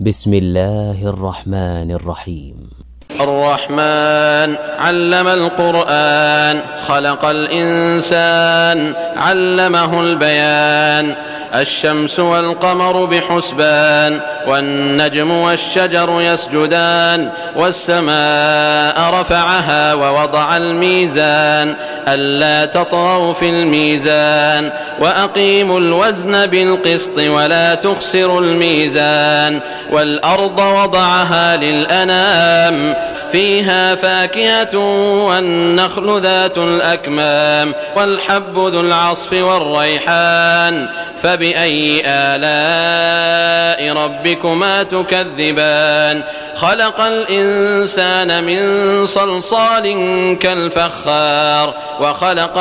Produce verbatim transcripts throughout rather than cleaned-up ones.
بسم الله الرحمن الرحيم. الرحمن علم القرآن، خلق الإنسان، علمه البيان. الشمس والقمر بحسبان، والنجم والشجر يسجدان. والسماء رفعها ووضع الميزان، ألا تطغوا في الميزان. وأقيموا الوزن بالقسط ولا تخسروا الميزان. والأرض وضعها للأنام، فيها فاكهة والنخل ذات الأكمام. والحب ذو العصف والريحان. فبأي آلاء ربكما تكذبان؟ خلق الإنسان من صلصال كالفخار، وخلق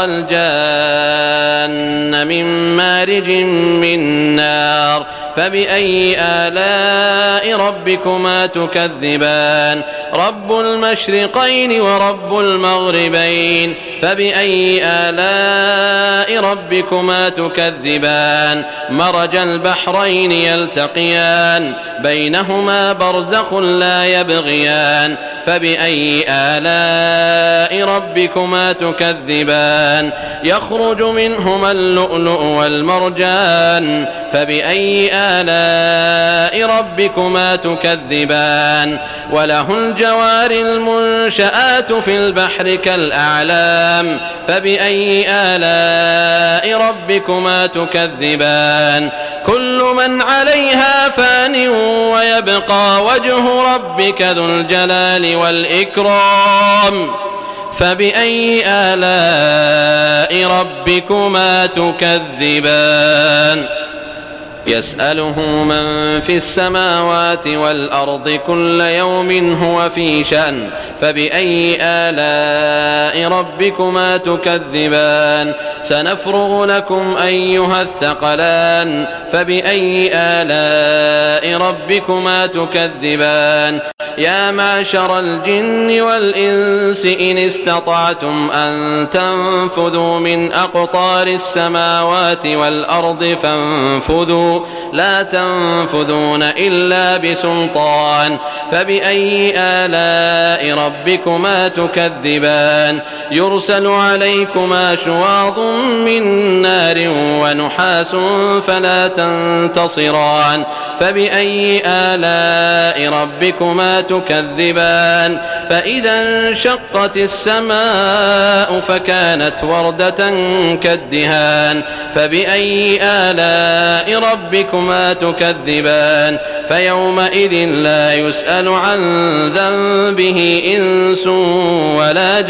الجان من مارج من نار. فبأي آلاء ربكما تكذبان؟ رب المشرقين ورب المغربين. فبأي آلاء ربكما تكذبان؟ مرج البحرين يلتقيان، بينهما برزخ لا يبغيان. فبأي آلاء ربكما تكذبان؟ يخرج منهما اللؤلؤ والمرجان. فبأي آلاء ربكما تكذبان؟ وله الجوار المنشآت في البحر كالأعلام. فبأي آلاء ربكما تكذبان؟ كل من عليها فان، ويبقى وجه ربك ذو الجلال والإكرام. فبأي آلاء ربكما تكذبان؟ يسأله من في السماوات والأرض كل يوم هو في شأن. فبأي آلاء ربكما تكذبان؟ سنفرغ لكم أيها الثقلان. فبأي آلاء ربكما تكذبان؟ يا معشر الجن والإنس إن استطعتم أن تنفذوا من أقطار السماوات والأرض فانفذوا، لا تنفذون إلا بسلطان. فبأي آلاء ربكما تكذبان؟ يرسل عليكما شواظ من نار ونحاس فلا تنتصران. فبأي آلاء ربكما تكذبان؟ فإذا انشقت السماء فكانت وردة كالدهان. فبأي آلاء ربكما تكذبان؟ فيومئذ لا يسأل عن ذنبه إنس ولا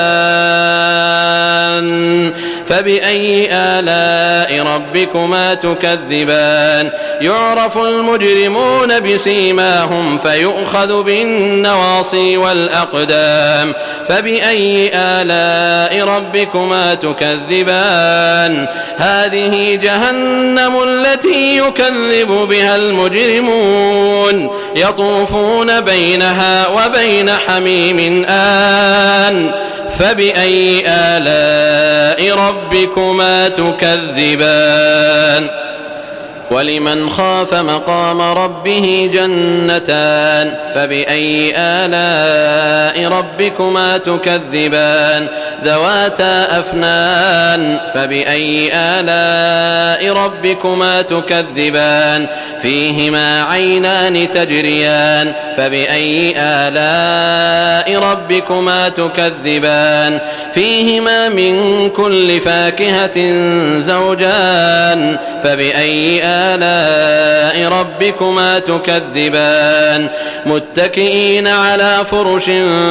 جان. فبأي آلاء ربكما تكذبان؟ يعرف المجرمون بسيماهم فيؤخذ بالنواصي والأقدام. فبأي آلاء ربكما تكذبان؟ هذه جهنم التي يكذب بها المجرمون، يطوفون بينها وبين حميم آن. فبأي آلاء ربكما تكذبان؟ ولمن خاف مقام ربه جنتان. فبأي آلاء ربكما تكذبان؟ ذواتا أفنان. فبأي آلاء ربكما تكذبان؟ فيهما عينان تجريان. فبأي آلاء ربكما تكذبان؟ فيهما من كل فاكهة زوجان. فبأي آلاء ربكما تكذبان؟ متكئين على فرش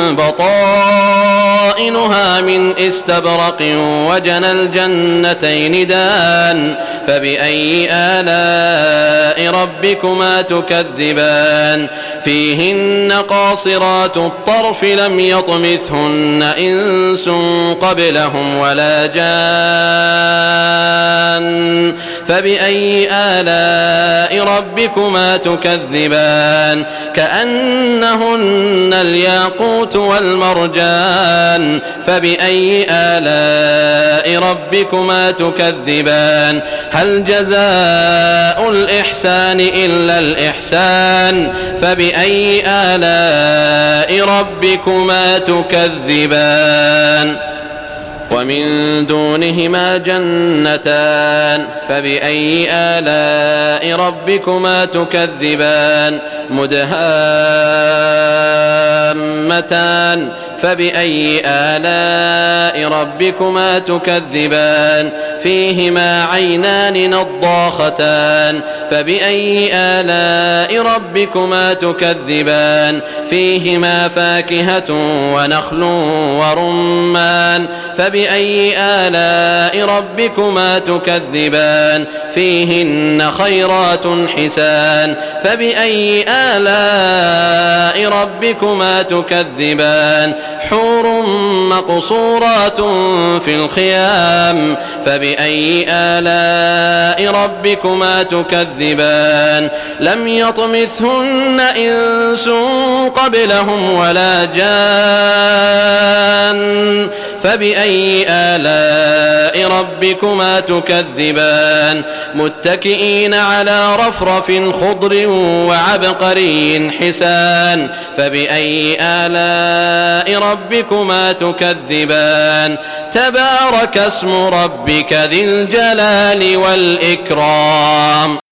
بطائنها من استبرق وجنى الجنتين دان. فبأي آلاء ربكما تكذبان؟ فيهن قاصرات الطرف لم يطمثهن إنس قبلهم ولا جان فبأي آلاء ربكما تكذبان كأنهن الياقوت والمرجان فبأي آلاء ربكما تكذبان هل جزاء الإحسان إلا الإحسان فبأي آلاء ربكما تكذبان ومن دونهما جنتان فبأي آلاء ربكما تكذبان مدهامتان فبأي آلاء ربكما تكذبان فيهما عينان نضاختان فبأي آلاء ربكما تكذبان فيهما فاكهة ونخل ورمان فبأي آلاء ربكما تكذبان فيهن خيرات حسان فبأي آلاء ربكما تكذبان حور مقصورات في الخيام فبأي آلاء ربكما تكذبان لم يطمثهن إنس قبلهم ولا جان فبأي آلاء ربكما تكذبان متكئين على رفرف خضر وعبقري حسان فبأي آلاء ربكما تكذبان تبارك اسم ربك ذي الجلال والإكرام